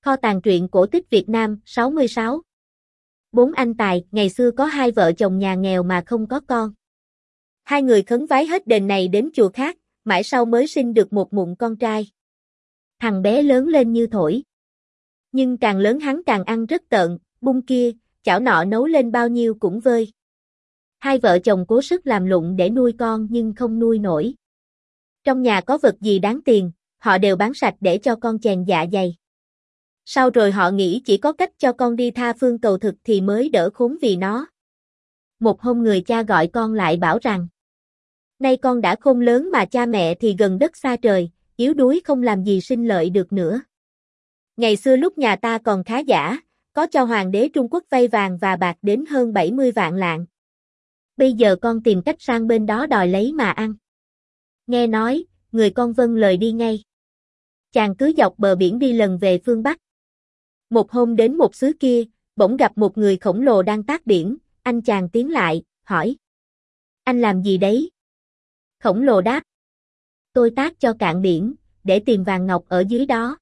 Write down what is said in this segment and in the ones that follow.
Kho tàng truyện cổ tích Việt Nam 66. Bốn anh tài, ngày xưa có hai vợ chồng nhà nghèo mà không có con. Hai người khấn vái hết đền này đến chùa khác, mãi sau mới sinh được một mụn con trai. Thằng bé lớn lên như thổi. Nhưng càng lớn hắn càng ăn rất tợn, bung kia, chảo nọ nấu lên bao nhiêu cũng vơi. Hai vợ chồng cố sức làm lụng để nuôi con nhưng không nuôi nổi. Trong nhà có vật gì đáng tiền, họ đều bán sạch để cho con chèn dạ dày. Sau rồi họ nghĩ chỉ có cách cho con đi tha phương cầu thực thì mới đỡ khốn vì nó. Một hôm người cha gọi con lại bảo rằng: nay con đã khôn lớn mà cha mẹ thì gần đất xa trời, yếu đuối không làm gì sinh lợi được nữa. Ngày xưa lúc nhà ta còn khá giả, có cho hoàng đế Trung Quốc vay vàng và bạc đến hơn 70 vạn lạng. Bây giờ con tìm cách sang bên đó đòi lấy mà ăn. Nghe nói, người con vâng lời đi ngay. Chàng cứ dọc bờ biển đi lần về phương Bắc. Một hôm đến một xứ kia, bỗng gặp một người khổng lồ đang tát biển, anh chàng tiến lại, hỏi: anh làm gì đấy? Khổng lồ đáp: tôi tát cho cạn biển, để tìm vàng ngọc ở dưới đó.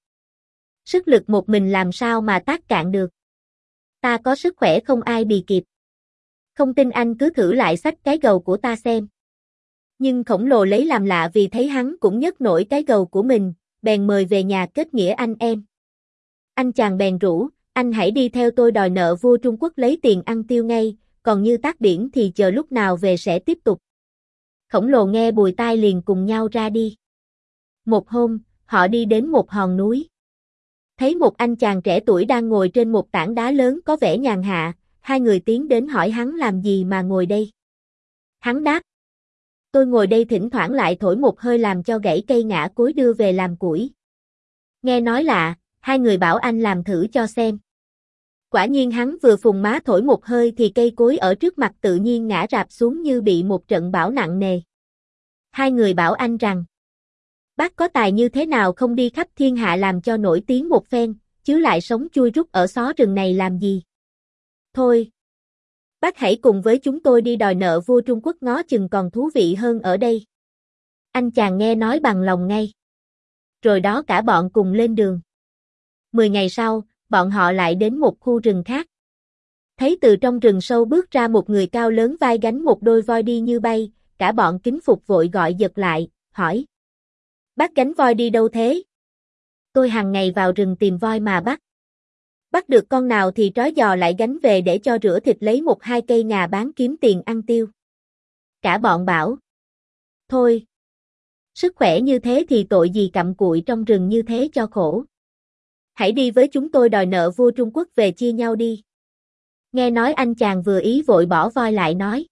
Sức lực một mình làm sao mà tát cạn được? Ta có sức khỏe không ai bì kịp. Không tin anh cứ thử lại xách cái gầu của ta xem. Nhưng khổng lồ lấy làm lạ vì thấy hắn cũng nhấc nổi cái gầu của mình, bèn mời về nhà kết nghĩa anh em. Anh chàng bèn rủ: anh hãy đi theo tôi đòi nợ vua Trung Quốc lấy tiền ăn tiêu ngay, còn như tát biển thì chờ lúc nào về sẽ tiếp tục. Khổng lồ nghe bùi tai liền cùng nhau ra đi. Một hôm, họ đi đến một hòn núi. Thấy một anh chàng trẻ tuổi đang ngồi trên một tảng đá lớn có vẻ nhàn hạ, hai người tiến đến hỏi hắn làm gì mà ngồi đây. Hắn đáp: tôi ngồi đây thỉnh thoảng lại thổi một hơi làm cho gãy cây ngã cối đưa về làm củi. Nghe nói lạ, hai người bảo anh làm thử cho xem. Quả nhiên hắn vừa phùng má thổi một hơi thì cây cối ở trước mặt tự nhiên ngã rạp xuống như bị một trận bão nặng nề. Hai người bảo anh rằng: bác có tài như thế nào không đi khắp thiên hạ làm cho nổi tiếng một phen, chứ lại sống chui rút ở xó rừng này làm gì? Thôi, bác hãy cùng với chúng tôi đi đòi nợ vua Trung Quốc ngó chừng còn thú vị hơn ở đây. Anh chàng nghe nói bằng lòng ngay. Rồi đó cả bọn cùng lên đường. 10 ngày sau, bọn họ lại đến một khu rừng khác. Thấy từ trong rừng sâu bước ra một người cao lớn vai gánh một đôi voi đi như bay, cả bọn kính phục vội gọi giật lại, hỏi: bác gánh voi đi đâu thế? Tôi hàng ngày vào rừng tìm voi mà bắt. Bắt được con nào thì trói giò lại gánh về để cho rửa thịt lấy một hai cây ngà bán kiếm tiền ăn tiêu. Cả bọn bảo: thôi, sức khỏe như thế thì tội gì cặm cụi trong rừng như thế cho khổ. Hãy đi với chúng tôi đòi nợ vua Trung Quốc về chia nhau đi. Nghe nói anh chàng vừa ý vội bỏ voi lại nói: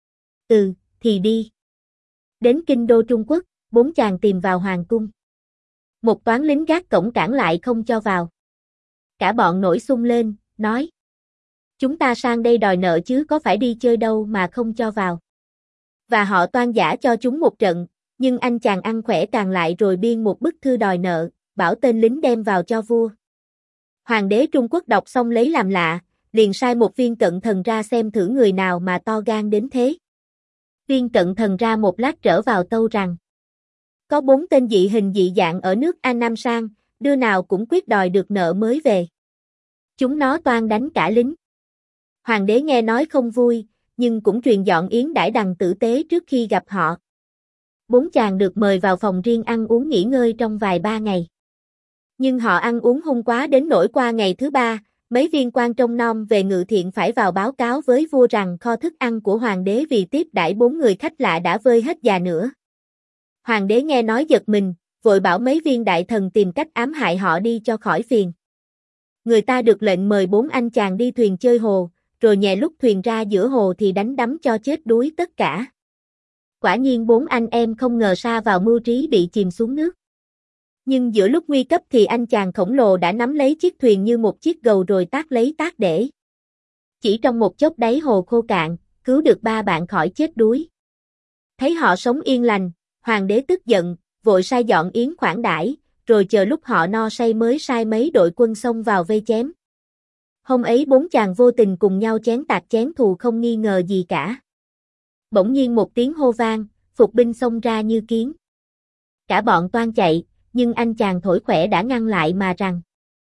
thì đi. Đến kinh đô Trung Quốc, bốn chàng tìm vào hoàng cung. Một toán lính gác cổng cản lại không cho vào. Cả bọn nổi xung lên, nói: chúng ta sang đây đòi nợ chứ có phải đi chơi đâu mà không cho vào. Và họ toan giả cho chúng một trận, nhưng anh chàng ăn khỏe càng lại rồi biên một bức thư đòi nợ, bảo tên lính đem vào cho vua. Hoàng đế Trung Quốc đọc xong lấy làm lạ, liền sai một viên cận thần ra xem thử người nào mà to gan đến thế. Viên cận thần ra một lát trở vào tâu rằng: có 4 tên dị hình dị dạng ở nước An Nam Sang, đứa nào cũng quyết đòi được nợ mới về. Chúng nó toan đánh cả lính. Hoàng đế nghe nói không vui, nhưng cũng truyền dọn yến đãi đằng tử tế trước khi gặp họ. 4 chàng được mời vào phòng riêng ăn uống nghỉ ngơi trong vài ba ngày. Nhưng họ ăn uống hung quá đến nỗi qua ngày thứ 3, mấy viên quan trông nom về ngự thiện phải vào báo cáo với vua rằng kho thức ăn của hoàng đế vì tiếp đãi 4 người khách lạ đã vơi hết già nữa. Hoàng đế nghe nói giật mình, vội bảo mấy viên đại thần tìm cách ám hại họ đi cho khỏi phiền. Người ta được lệnh mời 4 anh chàng đi thuyền chơi hồ, rồi nhè lúc thuyền ra giữa hồ thì đánh đắm cho chết đuối tất cả. Quả nhiên 4 anh em không ngờ sa vào mưu trí bị chìm xuống nước. Nhưng giữa lúc nguy cấp thì anh chàng khổng lồ đã nắm lấy chiếc thuyền như một chiếc gầu rồi tát lấy tát để. Chỉ trong một chốc đáy hồ khô cạn, cứu được 3 bạn khỏi chết đuối. Thấy họ sống yên lành, hoàng đế tức giận, vội sai dọn yến khoản đãi, rồi chờ lúc họ no say mới sai mấy đội quân xông vào vây chém. Hôm ấy 4 chàng vô tình cùng nhau chén tạc chén thù không nghi ngờ gì cả. Bỗng nhiên một tiếng hô vang, phục binh xông ra như kiến. Cả bọn toan chạy, nhưng anh chàng thổi khỏe đã ngăn lại mà rằng: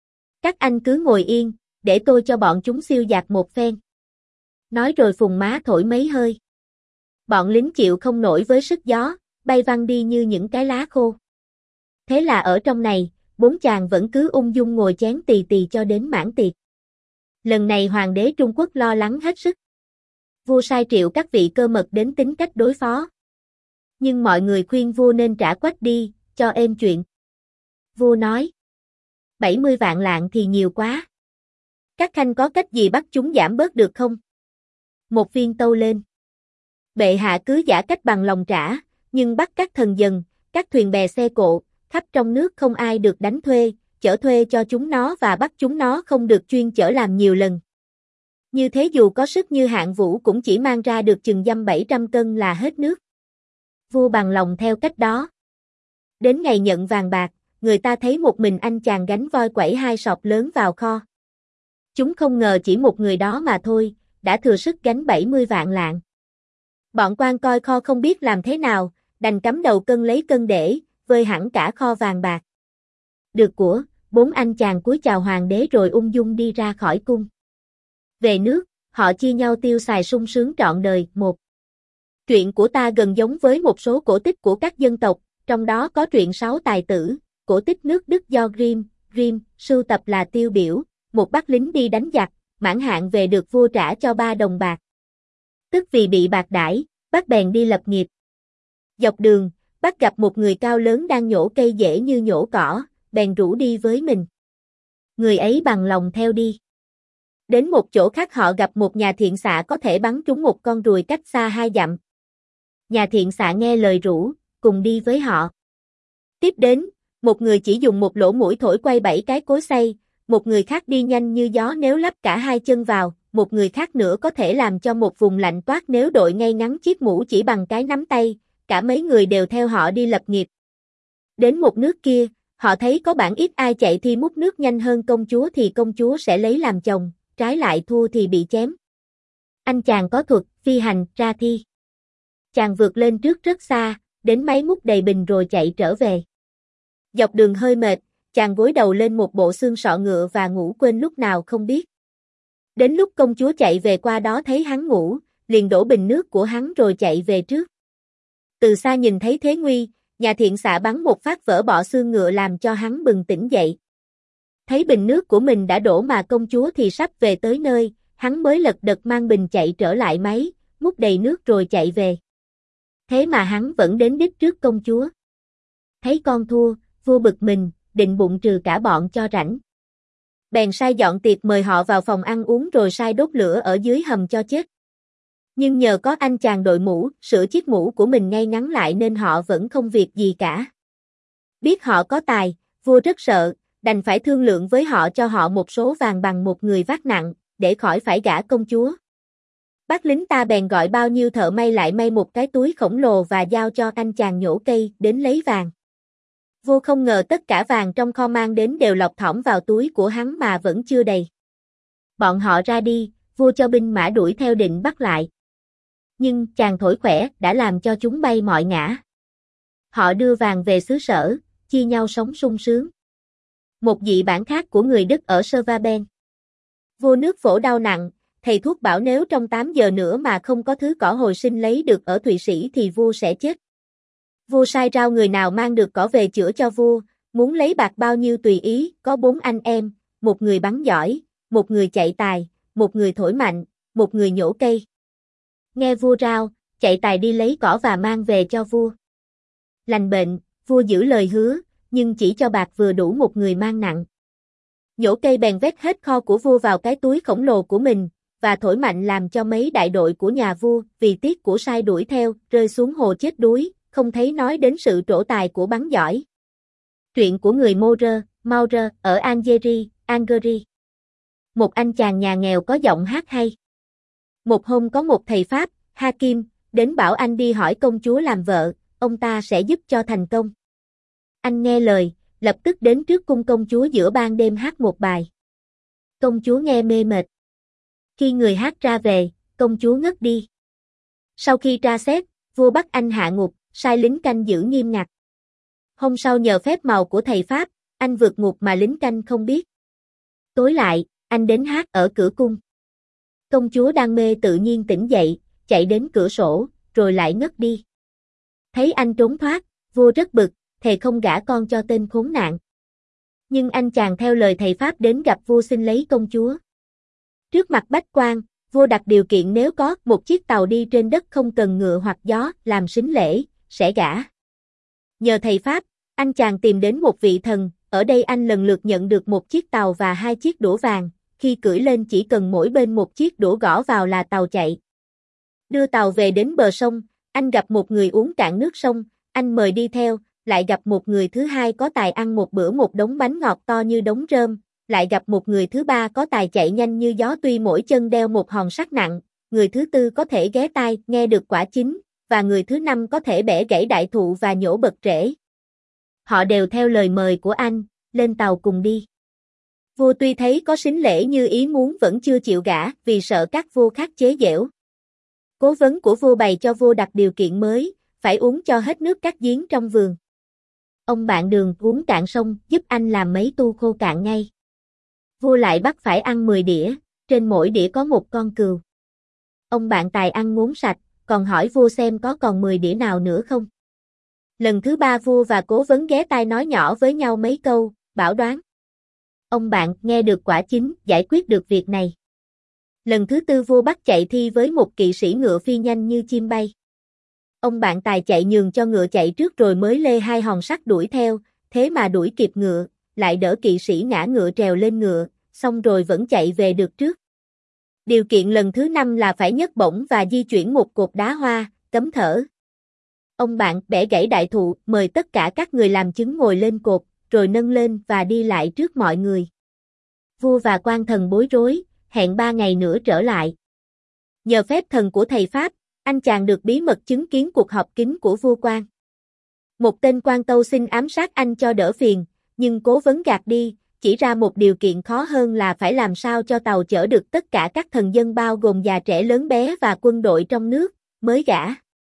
Các anh cứ ngồi yên, để tôi cho bọn chúng siêu dạt một phen. Nói rồi phùng má thổi mấy hơi. Bọn lính chịu không nổi với sức gió, bay văng đi như những cái lá khô. Thế là ở trong này, 4 chàng vẫn cứ ung dung ngồi chén tì tì cho đến mãn tiệc. Lần này hoàng đế Trung Quốc lo lắng hết sức. Vua sai triệu các vị cơ mật đến tính cách đối phó. Nhưng mọi người khuyên vua nên trả quách đi, cho êm chuyện. Vua nói, 70 vạn lạng thì nhiều quá. Các khanh có cách gì bắt chúng giảm bớt được không? Một viên tâu lên. Bệ hạ cứ giả cách bằng lòng trả, nhưng bắt các thần dần, các thuyền bè xe cộ, khắp trong nước không ai được đánh thuê, chở thuê cho chúng nó và bắt chúng nó không được chuyên chở làm nhiều lần. Như thế dù có sức như Hạng Vũ cũng chỉ mang ra được chừng dăm 700 cân là hết nước. Vua bằng lòng theo cách đó. Đến ngày nhận vàng bạc, người ta thấy một mình anh chàng gánh voi quẩy 2 sọp lớn vào kho. Chúng không ngờ chỉ một người đó mà thôi, đã thừa sức gánh 70 vạn lạng. Bọn quan coi kho không biết làm thế nào, đành cắm đầu cân lấy cân để, vơi hẳn cả kho vàng bạc. Được của, 4 anh chàng cúi chào hoàng đế rồi ung dung đi ra khỏi cung. Về nước, họ chia nhau tiêu xài sung sướng trọn đời. Một truyện của ta gần giống với một số cổ tích của các dân tộc, trong đó có truyện 6 tài tử, cổ tích nước Đức do Grimm sưu tập là tiêu biểu, một bác lính đi đánh giặc, mãn hạn về được vua trả cho 3 đồng bạc. Tức vì bị bạc đãi, bác bèn đi lập nghiệp. Dọc đường, bác gặp một người cao lớn đang nhổ cây dễ như nhổ cỏ, bèn rủ đi với mình. Người ấy bằng lòng theo đi. Đến một chỗ khác họ gặp một nhà thiện xạ có thể bắn trúng một con ruồi cách xa 2 dặm. Nhà thiện xạ nghe lời rủ, cùng đi với họ. Tiếp đến, một người chỉ dùng một lỗ mũi thổi quay 7 cái cối xay, một người khác đi nhanh như gió nếu lắp cả 2 chân vào, một người khác nữa có thể làm cho một vùng lạnh toát nếu đội ngay ngắn chiếc mũ chỉ bằng cái nắm tay, cả mấy người đều theo họ đi lập nghiệp. Đến một nước kia, họ thấy có bản ít ai chạy thi múc nước nhanh hơn công chúa thì công chúa sẽ lấy làm chồng, trái lại thua thì bị chém. Anh chàng có thuật phi hành ra thi. Chàng vượt lên trước rất xa, đến mấy múc đầy bình rồi chạy trở về. Dọc đường hơi mệt, chàng gối đầu lên một bộ xương sọ ngựa và ngủ quên lúc nào không biết. Đến lúc công chúa chạy về qua đó thấy hắn ngủ, liền đổ bình nước của hắn rồi chạy về trước. Từ xa nhìn thấy thế nguy, nhà thiện xạ bắn một phát vỡ bọ xương ngựa làm cho hắn bừng tỉnh dậy. Thấy bình nước của mình đã đổ mà công chúa thì sắp về tới nơi, hắn mới lật đật mang bình chạy trở lại máy, múc đầy nước rồi chạy về. Thế mà hắn vẫn đến đích trước công chúa. Thấy con thua, vua bực mình, định bụng trừ cả bọn cho rảnh. Bèn sai dọn tiệc mời họ vào phòng ăn uống rồi sai đốt lửa ở dưới hầm cho chết. Nhưng nhờ có anh chàng đội mũ, sửa chiếc mũ của mình ngay ngắn lại nên họ vẫn không việc gì cả. Biết họ có tài, vua rất sợ, đành phải thương lượng với họ cho họ một số vàng bằng một người vác nặng, để khỏi phải gả công chúa. Bác lính ta bèn gọi bao nhiêu thợ may lại may một cái túi khổng lồ và giao cho anh chàng nhổ cây đến lấy vàng. Vua không ngờ tất cả vàng trong kho mang đến đều lọt thỏm vào túi của hắn mà vẫn chưa đầy. Bọn họ ra đi, vua cho binh mã đuổi theo định bắt lại. Nhưng chàng thổi khỏe đã làm cho chúng bay mọi ngả. Họ đưa vàng về xứ sở, chia nhau sống sung sướng. Một dị bản khác của người Đức ở Servaben. Vua nước Phổ đau nặng, thầy thuốc bảo nếu trong 8 giờ nữa mà không có thứ cỏ hồi sinh lấy được ở Thụy Sĩ thì vua sẽ chết. Vua sai rao người nào mang được cỏ về chữa cho vua, muốn lấy bạc bao nhiêu tùy ý, có 4 anh em, một người bắn giỏi, một người chạy tài, một người thổi mạnh, một người nhổ cây. Nghe vua rao, chạy tài đi lấy cỏ và mang về cho vua. Lành bệnh, vua giữ lời hứa, nhưng chỉ cho bạc vừa đủ một người mang nặng. Nhổ cây bèn vét hết kho của vua vào cái túi khổng lồ của mình, và thổi mạnh làm cho mấy đại đội của nhà vua, vì tiếc của sai đuổi theo, rơi xuống hồ chết đuối, không thấy nói đến sự trổ tài của bắn giỏi. Truyện của người Maurer, ở Algeria. Một anh chàng nhà nghèo có giọng hát hay. Một hôm có một thầy Pháp, Hakim, đến bảo anh đi hỏi công chúa làm vợ, ông ta sẽ giúp cho thành công. Anh nghe lời, lập tức đến trước cung công chúa giữa ban đêm hát một bài. Công chúa nghe mê mệt. Khi người hát ra về, công chúa ngất đi. Sau khi tra xét, vua bắt anh hạ ngục, sai lính canh giữ nghiêm ngặt. Hôm sau nhờ phép màu của thầy Pháp, anh vượt ngục mà lính canh không biết. Tối lại, anh đến hát ở cửa cung. Công chúa đang mê tự nhiên tỉnh dậy, chạy đến cửa sổ, rồi lại ngất đi. Thấy anh trốn thoát, vua rất bực, thề không gả con cho tên khốn nạn. Nhưng anh chàng theo lời thầy Pháp đến gặp vua xin lấy công chúa. Trước mặt bách quan, vua đặt điều kiện nếu có một chiếc tàu đi trên đất không cần ngựa hoặc gió làm sính lễ, sẽ gả. Nhờ thầy Pháp, anh chàng tìm đến một vị thần, ở đây anh lần lượt nhận được một chiếc tàu và 2 chiếc đũa vàng, khi cưỡi lên chỉ cần mỗi bên một chiếc đũa gõ vào là tàu chạy. Đưa tàu về đến bờ sông, anh gặp một người uống cạn nước sông, anh mời đi theo, lại gặp một người thứ hai có tài ăn một bữa một đống bánh ngọt to như đống rơm, lại gặp một người thứ ba có tài chạy nhanh như gió tuy mỗi chân đeo một hòn sắt nặng, người thứ tư có thể ghé tai nghe được quả chín, và người thứ năm có thể bẻ gãy đại thụ và nhổ bật rễ. Họ đều theo lời mời của anh, lên tàu cùng đi. Vua tuy thấy có sính lễ như ý muốn vẫn chưa chịu gả vì sợ các vua khác chế giễu. Cố vấn của vua bày cho vua đặt điều kiện mới, phải uống cho hết nước các giếng trong vườn. Ông bạn Đường uống cạn sông giúp anh làm mấy tu khô cạn ngay. Vua lại bắt phải ăn 10 đĩa, trên mỗi đĩa có một con cừu. Ông bạn Tài ăn ngốn sạch, còn hỏi vua xem có còn 10 đĩa nào nữa không. Lần thứ 3 vua và cố vấn ghé tai nói nhỏ với nhau mấy câu, bảo đoán. Ông bạn nghe được quả chính, giải quyết được việc này. Lần thứ 4 vua bắt chạy thi với một kỵ sĩ ngựa phi nhanh như chim bay. Ông bạn Tài chạy nhường cho ngựa chạy trước rồi mới lê 2 hòn sắt đuổi theo, thế mà đuổi kịp ngựa, lại đỡ kỵ sĩ ngã ngựa trèo lên ngựa, xong rồi vẫn chạy về được trước. Điều kiện lần thứ 5 là phải nhấc bổng và di chuyển một cột đá hoa, cấm thở. Ông bạn bẻ gãy đại thụ, mời tất cả các người làm chứng ngồi lên cột, rồi nâng lên và đi lại trước mọi người. Vua và quan thần bối rối, hẹn 3 ngày nữa trở lại. Nhờ phép thần của thầy Pháp, anh chàng được bí mật chứng kiến cuộc họp kín của vua quan. Một tên quan tâu xin ám sát anh cho đỡ phiền, nhưng cố vấn gạt đi, chỉ ra một điều kiện khó hơn là phải làm sao cho tàu chở được tất cả các thần dân bao gồm già trẻ lớn bé và quân đội trong nước, mới gả.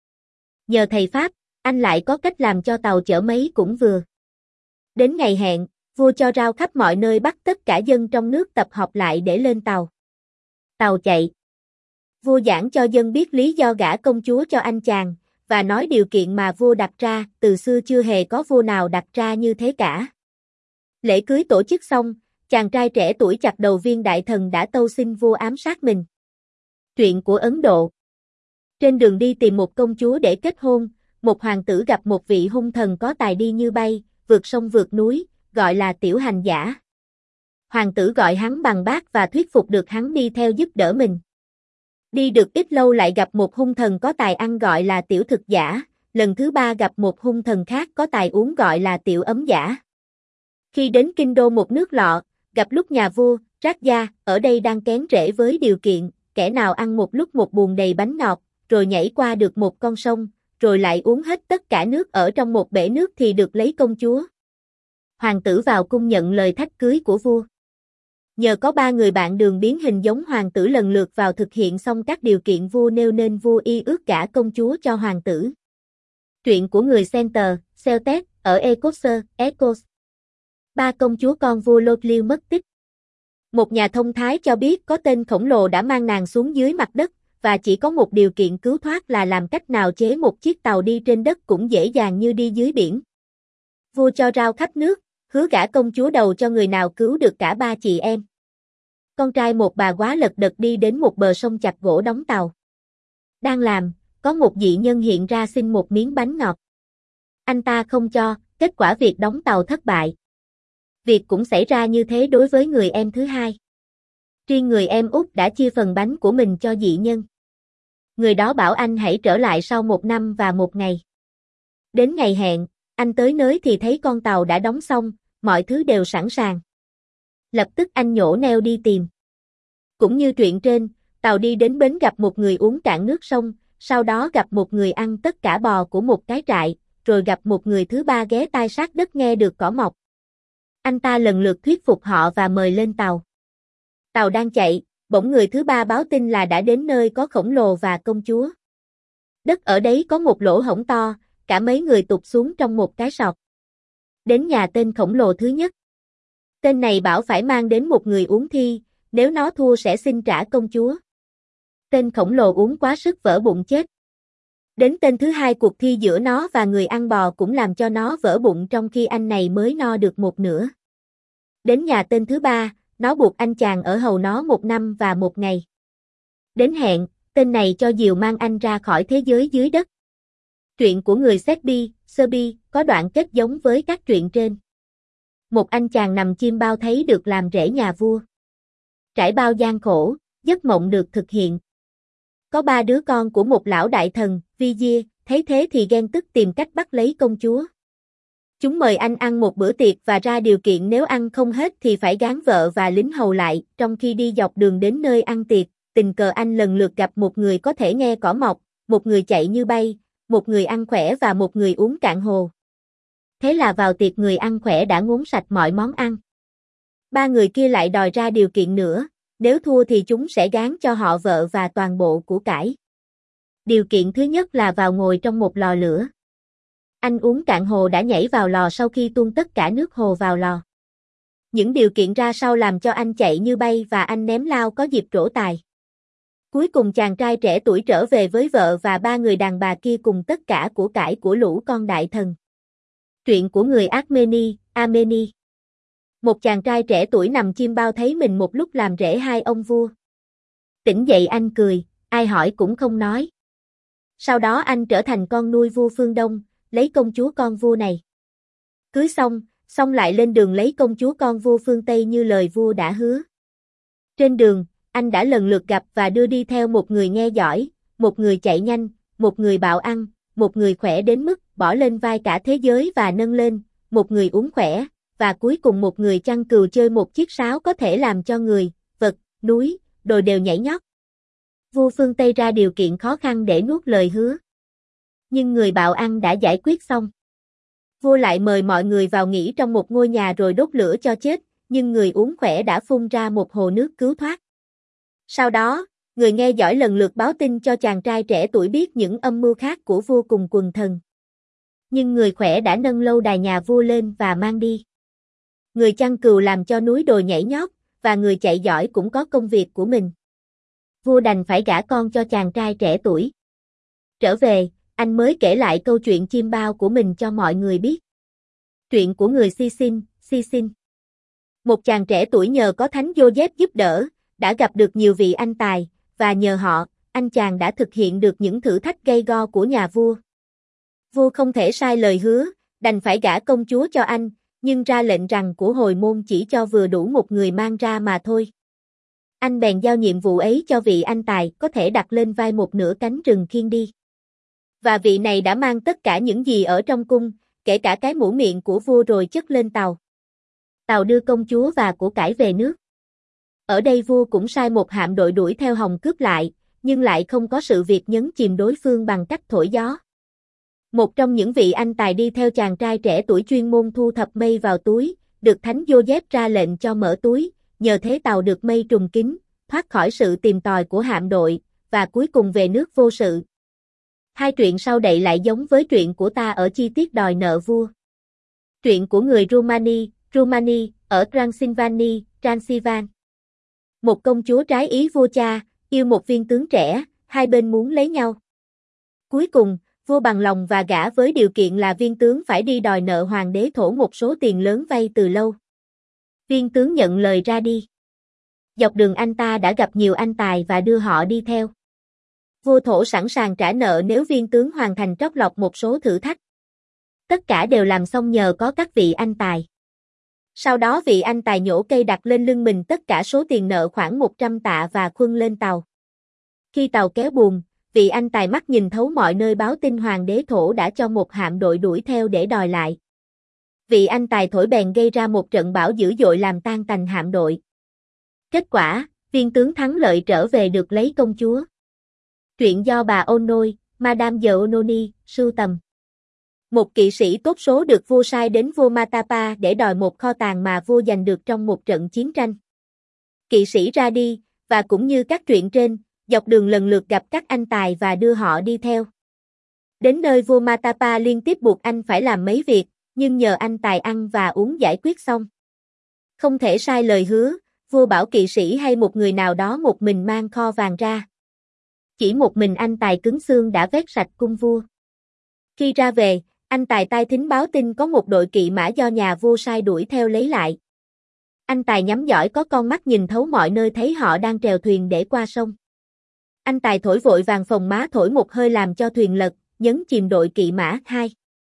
Nhờ thầy Pháp, anh lại có cách làm cho tàu chở mấy cũng vừa. Đến ngày hẹn, vua cho rao khắp mọi nơi bắt tất cả dân trong nước tập hợp lại để lên tàu. Tàu chạy. Vua giảng cho dân biết lý do gả công chúa cho anh chàng, và nói điều kiện mà vua đặt ra, từ xưa chưa hề có vua nào đặt ra như thế cả. Lễ cưới tổ chức xong, chàng trai trẻ tuổi chặt đầu viên đại thần đã tâu xin vua ám sát mình. Truyện của Ấn Độ. Trên đường đi tìm một công chúa để kết hôn, một hoàng tử gặp một vị hung thần có tài đi như bay, vượt sông vượt núi, gọi là Tiểu Hành Giả. Hoàng tử gọi hắn bằng bác và thuyết phục được hắn đi theo giúp đỡ mình. Đi được ít lâu lại gặp một hung thần có tài ăn gọi là Tiểu Thực Giả, lần thứ 3 gặp một hung thần khác có tài uống gọi là Tiểu Ấm Giả. Khi đến kinh đô một nước lọ, gặp lúc nhà vua, Trác Gia, ở đây đang kén rễ với điều kiện, kẻ nào ăn một lúc một buồng đầy bánh ngọt, rồi nhảy qua được một con sông, rồi lại uống hết tất cả nước ở trong một bể nước thì được lấy công chúa. Hoàng tử vào cung nhận lời thách cưới của vua. Nhờ có 3 người bạn Đường biến hình giống hoàng tử lần lượt vào thực hiện xong các điều kiện vua nêu nên vua y ước gả công chúa cho hoàng tử. Truyện của người Center, Celtes, ở Ecosse, Ecos. 3 công chúa con vua Lothlil mất tích. Một nhà thông thái cho biết có tên khổng lồ đã mang nàng xuống dưới mặt đất, và chỉ có một điều kiện cứu thoát là làm cách nào chế một chiếc tàu đi trên đất cũng dễ dàng như đi dưới biển. Vua cho rao khắp nước, hứa gả công chúa đầu cho người nào cứu được cả 3 chị em. Con trai một bà quá lật đật đi đến một bờ sông chặt gỗ đóng tàu. Đang làm, có một dị nhân hiện ra xin một miếng bánh ngọt. Anh ta không cho, kết quả việc đóng tàu thất bại. Việc cũng xảy ra như thế đối với người em thứ hai. Riêng người em út đã chia phần bánh của mình cho dị nhân. Người đó bảo anh hãy trở lại sau 1 năm và 1 ngày. Đến ngày hẹn, anh tới nơi thì thấy con tàu đã đóng xong, mọi thứ đều sẵn sàng. Lập tức anh nhổ neo đi tìm. Cũng như truyện trên, tàu đi đến bến gặp một người uống cạn nước sông, sau đó gặp một người ăn tất cả bò của một cái trại, rồi gặp một người thứ 3 ghé tai sát đất nghe được cỏ mọc. Anh ta lần lượt thuyết phục họ và mời lên tàu. Tàu đang chạy, bỗng người thứ 3 báo tin là đã đến nơi có khổng lồ và công chúa. Đất ở đấy có một lỗ hổng to, cả mấy người tụt xuống trong một cái sọt. Đến nhà tên khổng lồ thứ nhất. Tên này bảo phải mang đến một người uống thi, nếu nó thua sẽ xin trả công chúa. Tên khổng lồ uống quá sức vỡ bụng chết. Đến tên thứ hai cuộc thi giữa nó và người ăn bò cũng làm cho nó vỡ bụng trong khi anh này mới no được một nửa. Đến nhà tên thứ ba, nó buộc anh chàng ở hầu nó 1 năm và 1 ngày. Đến hẹn, tên này cho diều mang anh ra khỏi thế giới dưới đất. Truyện của người Serbi có đoạn kết giống với các truyện trên. Một anh chàng nằm chim bao thấy được làm rể nhà vua. Trải bao gian khổ, giấc mộng được thực hiện. Có 3 đứa con của một lão đại thần, Vizier, thấy thế thì ghen tức tìm cách bắt lấy công chúa. Chúng mời anh ăn một bữa tiệc và ra điều kiện nếu ăn không hết thì phải gán vợ và lính hầu lại. Trong khi đi dọc đường đến nơi ăn tiệc, tình cờ anh lần lượt gặp một người có thể nghe cỏ mọc, một người chạy như bay, một người ăn khỏe và một người uống cạn hồ. Thế là vào tiệc người ăn khỏe đã ngốn sạch mọi món ăn. 3 người kia lại đòi ra điều kiện nữa, nếu thua thì chúng sẽ gán cho họ vợ và toàn bộ của cải. Điều kiện thứ nhất là vào ngồi trong một lò lửa. Anh uống cạn hồ đã nhảy vào lò sau khi tuôn tất cả nước hồ vào lò. Những điều kiện ra sau làm cho anh chạy như bay và anh ném lao có dịp trổ tài. Cuối cùng chàng trai trẻ tuổi trở về với vợ và 3 người đàn bà kia cùng tất cả của cải của lũ con đại thần. Truyện của người Armeni. Một chàng trai trẻ tuổi nằm chim bao thấy mình một lúc làm rể 2 ông vua. Tỉnh dậy anh cười, ai hỏi cũng không nói. Sau đó anh trở thành con nuôi vua phương Đông, lấy công chúa con vua này. Cưới xong lại lên đường lấy công chúa con vua phương Tây như lời vua đã hứa. Trên đường, anh đã lần lượt gặp và đưa đi theo một người nghe giỏi, một người chạy nhanh, một người bạo ăn, một người khỏe đến mức bỏ lên vai cả thế giới và nâng lên, một người uống khỏe, và cuối cùng một người chăn cừu chơi một chiếc sáo có thể làm cho người, vật, núi, đồi đều nhảy nhót. Vua phương Tây ra điều kiện khó khăn để nuốt lời hứa. Nhưng người bạo ăn đã giải quyết xong. Vua lại mời mọi người vào nghỉ trong một ngôi nhà rồi đốt lửa cho chết, nhưng người uống khỏe đã phun ra một hồ nước cứu thoát. Sau đó, người nghe giỏi lần lượt báo tin cho chàng trai trẻ tuổi biết những âm mưu khác của vua cùng quần thần. Nhưng người khỏe đã nâng lâu đài nhà vua lên và mang đi. Người chăn cừu làm cho núi đồi nhảy nhót, và người chạy giỏi cũng có công việc của mình. Vua đành phải gả con cho chàng trai trẻ tuổi. Trở về, anh mới kể lại câu chuyện chim bao của mình cho mọi người biết. Truyện của người Sisin. Một chàng trẻ tuổi nhờ có thánh Joseph giúp đỡ, đã gặp được nhiều vị anh tài, và nhờ họ, anh chàng đã thực hiện được những thử thách gay go của nhà vua. Vua không thể sai lời hứa, đành phải gả công chúa cho anh, nhưng ra lệnh rằng của hồi môn chỉ cho vừa đủ một người mang ra mà thôi. Anh bèn giao nhiệm vụ ấy cho vị anh tài có thể đặt lên vai một nửa cánh rừng khiêng đi. Và vị này đã mang tất cả những gì ở trong cung, kể cả cái mũ miệng của vua rồi chất lên tàu. Tàu đưa công chúa và của cải về nước. Ở đây vua cũng sai một hạm đội đuổi theo hòng cướp lại, nhưng lại không có sự việc nhấn chìm đối phương bằng cách thổi gió. Một trong những vị anh tài đi theo chàng trai trẻ tuổi chuyên môn thu thập mây vào túi, được thánh Joseph ra lệnh cho mở túi, nhờ thế tàu được mây trùm kín, thoát khỏi sự tìm tòi của hạm đội, và cuối cùng về nước vô sự. Hai truyện sau đây lại giống với truyện của ta ở chi tiết đòi nợ vua. Truyện của người Rumani, ở Transylvania. Một công chúa trái ý vua cha, yêu một viên tướng trẻ, hai bên muốn lấy nhau. Cuối cùng, vua bằng lòng và gả với điều kiện là viên tướng phải đi đòi nợ hoàng đế thổ một số tiền lớn vay từ lâu. Viên tướng nhận lời ra đi. Dọc đường anh ta đã gặp nhiều anh tài và đưa họ đi theo. Vua thổ sẵn sàng trả nợ nếu viên tướng hoàn thành trót lọt một số thử thách. Tất cả đều làm xong nhờ có các vị anh tài. Sau đó vị anh tài nhổ cây đặt lên lưng mình tất cả số tiền nợ khoảng 100 tạ và khuân lên tàu. Khi tàu kéo buồm, vị anh tài mắt nhìn thấu mọi nơi báo tin hoàng đế thổ đã cho một hạm đội đuổi theo để đòi lại. Vị anh tài thổi bèn gây ra một trận bão dữ dội làm tan tành hạm đội. Kết quả, viên tướng thắng lợi trở về được lấy công chúa. Truyện do bà Onoi, Madame the Ononi, sưu tầm. Một kỵ sĩ tốt số được vua sai đến vua Matapa để đòi một kho tàng mà vua giành được trong một trận chiến tranh. Kỵ sĩ ra đi, và cũng như các truyện trên, dọc đường lần lượt gặp các anh tài và đưa họ đi theo. Đến nơi vua Matapa liên tiếp buộc anh phải làm mấy việc, nhưng nhờ anh tài ăn và uống giải quyết xong. Không thể sai lời hứa, vua bảo kỵ sĩ hay một người nào đó một mình mang kho vàng ra. Chỉ một mình anh tài cứng xương đã vét sạch cung vua. Khi ra về, anh tài tai thính báo tin có một đội kỵ mã do nhà vua sai đuổi theo lấy lại. Anh tài nhắm giỏi có con mắt nhìn thấu mọi nơi thấy họ đang trèo thuyền để qua sông. Anh tài thổi vội vàng phồng má thổi một hơi làm cho thuyền lật, nhấn chìm đội kỵ mã. 2.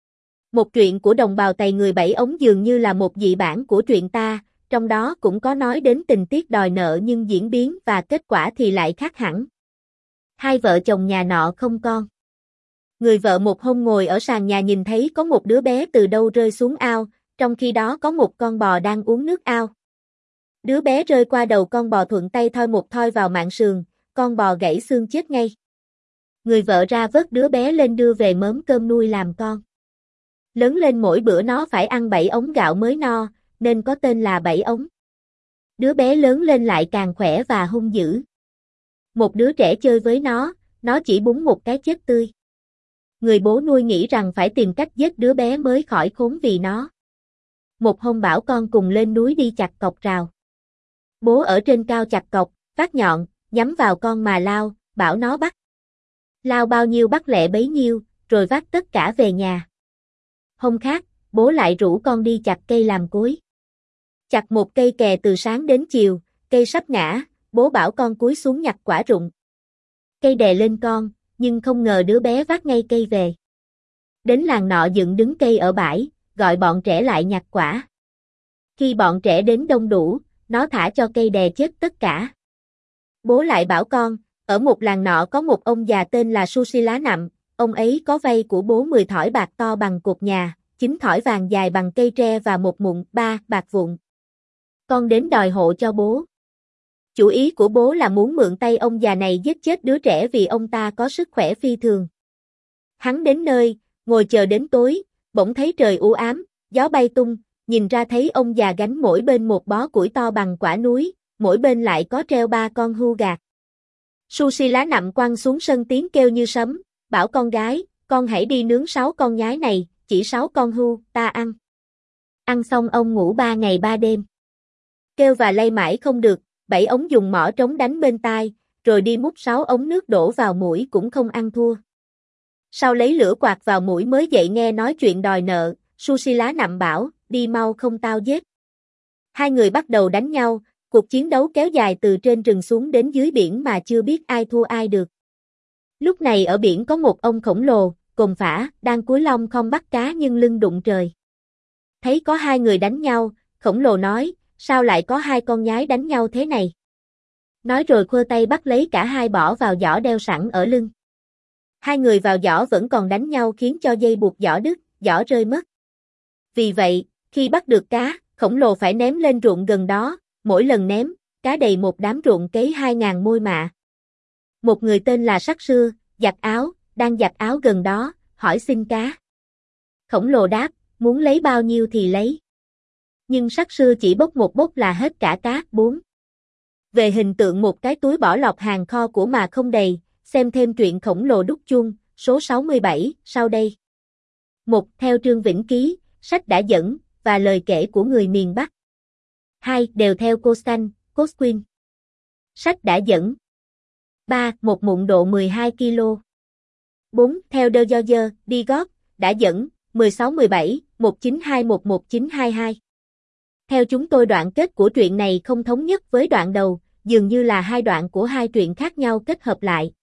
Một truyện của đồng bào Tày người Bảy Ống dường như là một dị bản của truyện ta, trong đó cũng có nói đến tình tiết đòi nợ nhưng diễn biến và kết quả thì lại khác hẳn. Hai vợ chồng nhà nọ không con. Người vợ một hôm ngồi ở sàn nhà nhìn thấy có một đứa bé từ đâu rơi xuống ao, trong khi đó có một con bò đang uống nước ao. Đứa bé rơi qua đầu con bò thuận tay thoi một thoi vào mạn sườn, con bò gãy xương chết ngay. Người vợ ra vớt đứa bé lên đưa về mớm cơm nuôi làm con. Lớn lên mỗi bữa nó phải ăn 7 ống gạo mới no, nên có tên là 7 ống. Đứa bé lớn lên lại càng khỏe và hung dữ. Một đứa trẻ chơi với nó chỉ búng một cái chết tươi. Người bố nuôi nghĩ rằng phải tìm cách giết đứa bé mới khỏi khốn vì nó. Một hôm bảo con cùng lên núi đi chặt cọc rào. Bố ở trên cao chặt cọc, vác nhọn, nhắm vào con mà lao, bảo nó bắt. Lao bao nhiêu bắt lẹ bấy nhiêu, rồi vác tất cả về nhà. Hôm khác, bố lại rủ con đi chặt cây làm cối. Chặt một cây kè từ sáng đến chiều, cây sắp ngã, bố bảo con cúi xuống nhặt quả rụng. Cây đè lên con, nhưng không ngờ đứa bé vác ngay cây về. Đến làng nọ dựng đứng cây ở bãi, gọi bọn trẻ lại nhặt quả. Khi bọn trẻ đến đông đủ, nó thả cho cây đè chết tất cả. Bố lại bảo con, ở một làng nọ có một ông già tên là Sushi Lá Nặm, ông ấy có vay của bố 10 thỏi bạc to bằng cột nhà, 9 thỏi vàng dài bằng cây tre và một mụn 3 bạc vụn. Con đến đòi hộ cho bố. Chủ ý của bố là muốn mượn tay ông già này giết chết đứa trẻ vì ông ta có sức khỏe phi thường. Hắn đến nơi, ngồi chờ đến tối, bỗng thấy trời u ám, gió bay tung, nhìn ra thấy ông già gánh mỗi bên một bó củi to bằng quả núi, mỗi bên lại có treo 3 con hươu gạt. Sushi Lá Nặm quăng xuống sân tiếng kêu như sấm, bảo con gái, con hãy đi nướng 6 con nhái này, chỉ 6 con hươu, ta ăn. Ăn xong ông ngủ 3 ngày 3 đêm. Kêu và lay mãi không được, 7 ống dùng mỏ trống đánh bên tai, rồi đi múc 6 ống nước đổ vào mũi cũng không ăn thua. Sau lấy lửa quạt vào mũi mới dậy nghe nói chuyện đòi nợ, Sushi Lá Nặm bảo, đi mau không tao giết. Hai người bắt đầu đánh nhau, cuộc chiến đấu kéo dài từ trên rừng xuống đến dưới biển mà chưa biết ai thua ai được. Lúc này ở biển có một ông khổng lồ, cồn phả, đang cúi lông không bắt cá nhưng lưng đụng trời. Thấy có hai người đánh nhau, khổng lồ nói, sao lại có hai con nhái đánh nhau thế này? Nói rồi khua tay bắt lấy cả hai bỏ vào giỏ đeo sẵn ở lưng. Hai người vào giỏ vẫn còn đánh nhau khiến cho dây buộc giỏ đứt, giỏ rơi mất. Vì vậy, khi bắt được cá, khổng lồ phải ném lên ruộng gần đó, mỗi lần ném, cá đầy một đám ruộng cấy 2.000 môi mạ. Một người tên là Sắc Sưa, giặt áo, đang giặt áo gần đó, hỏi xin cá. Khổng lồ đáp, muốn lấy bao nhiêu thì lấy. Nhưng Sắc Sưa chỉ bốc một bốc là hết cả cá. 4. Về hình tượng một cái túi bỏ lọt hàng kho của mà không đầy, xem thêm truyện Khổng Lồ Đúc Chuông, số 67, sau đây. 1. Theo Trương Vĩnh Ký, sách đã dẫn, và lời kể của người miền Bắc. 2. Đều theo Costan, Cosquin. Sách đã dẫn. 3. Một mụn độ 12 kg. 4. Theo De George, Digot, đã dẫn, 16-17, 1921-1922. Theo chúng tôi đoạn kết của truyện này không thống nhất với đoạn đầu, dường như là hai đoạn của hai truyện khác nhau kết hợp lại.